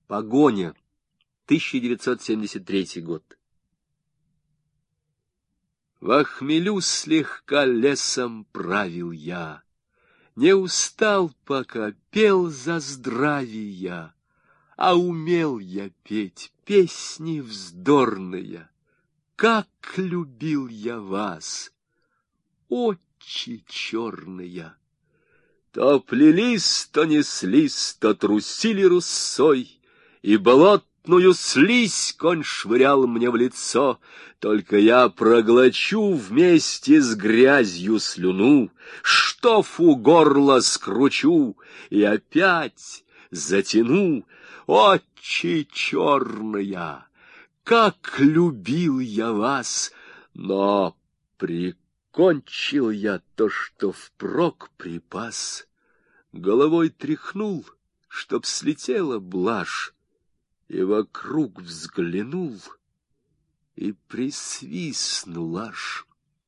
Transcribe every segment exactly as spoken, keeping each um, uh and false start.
Погоня. тысяча девятьсот семьдесят третий год. Во хмелю слегка лесом правил я, не устал, пока пел за здравия, а умел я петь песни вздорные. Как любил я вас, очи черные! То плелись, то неслись, то трусили русой, и болотную слизь конь швырял мне в лицо. Только я проглочу вместе с грязью слюну, штоф у горла скручу и опять затяну. Очи черная! Как любил я вас, но прикончил я то, что впрок припас. Головой тряхнул, чтоб слетела блажь, и вокруг взглянул, и присвистнул аж.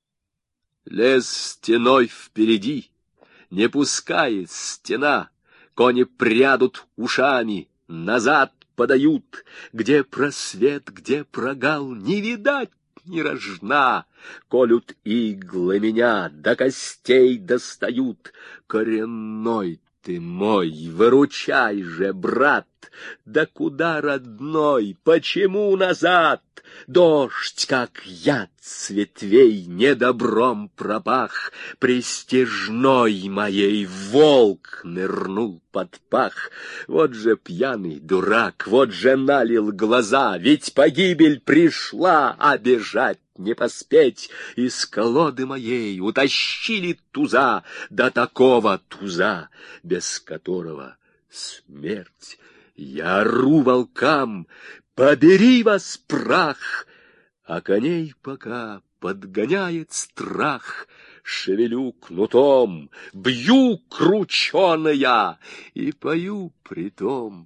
Лес стеной впереди, не пускает стена, кони прядут ушами, назад подают, где просвет, где прогал, не видать ни рожна. Колют иглы меня, до костей достают. Коренной ты мой, выручай же, брат! Да куда, родной, почему назад? Дождь, как яд с ветвей, недобром пропах. Престижной моей волк нырнул под пах. Вот же пьяный дурак, вот же налил глаза, ведь погибель пришла, а бежать не поспеть. Из колоды моей утащили туза, до такого туза, без которого смерть. Я ору волкам: побери вас прах! А коней пока подгоняет страх. Шевелю кнутом, бью крученая и пою притом: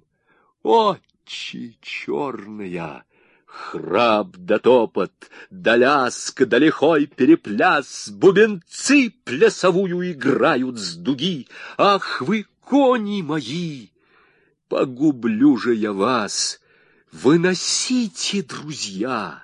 очи черная! Храп да топот, да ляск, да лихой перепляс, бубенцы плясовую играют с дуги. Ах вы, кони мои! Погублю же я вас! Выносите, друзья!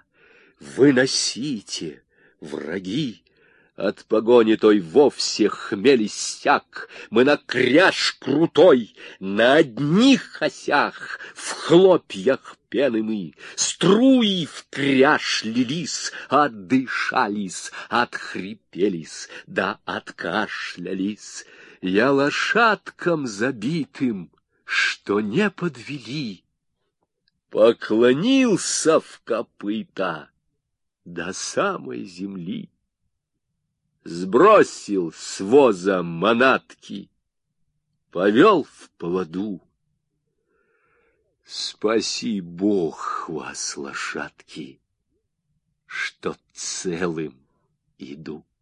Выносите, враги! От погони той вовсе хмель иссяк. Мы на кряж крутой, на одних осях, в хлопьях пены мы, струи в кряж лились, отдышались, отхрипелись, да откашлялись. Я лошадкам забитым, что не подвели, поклонился в копыта до самой земли. Сбросил с воза манатки, повел в поводу. Спаси Бог вас, лошадки, что целым иду.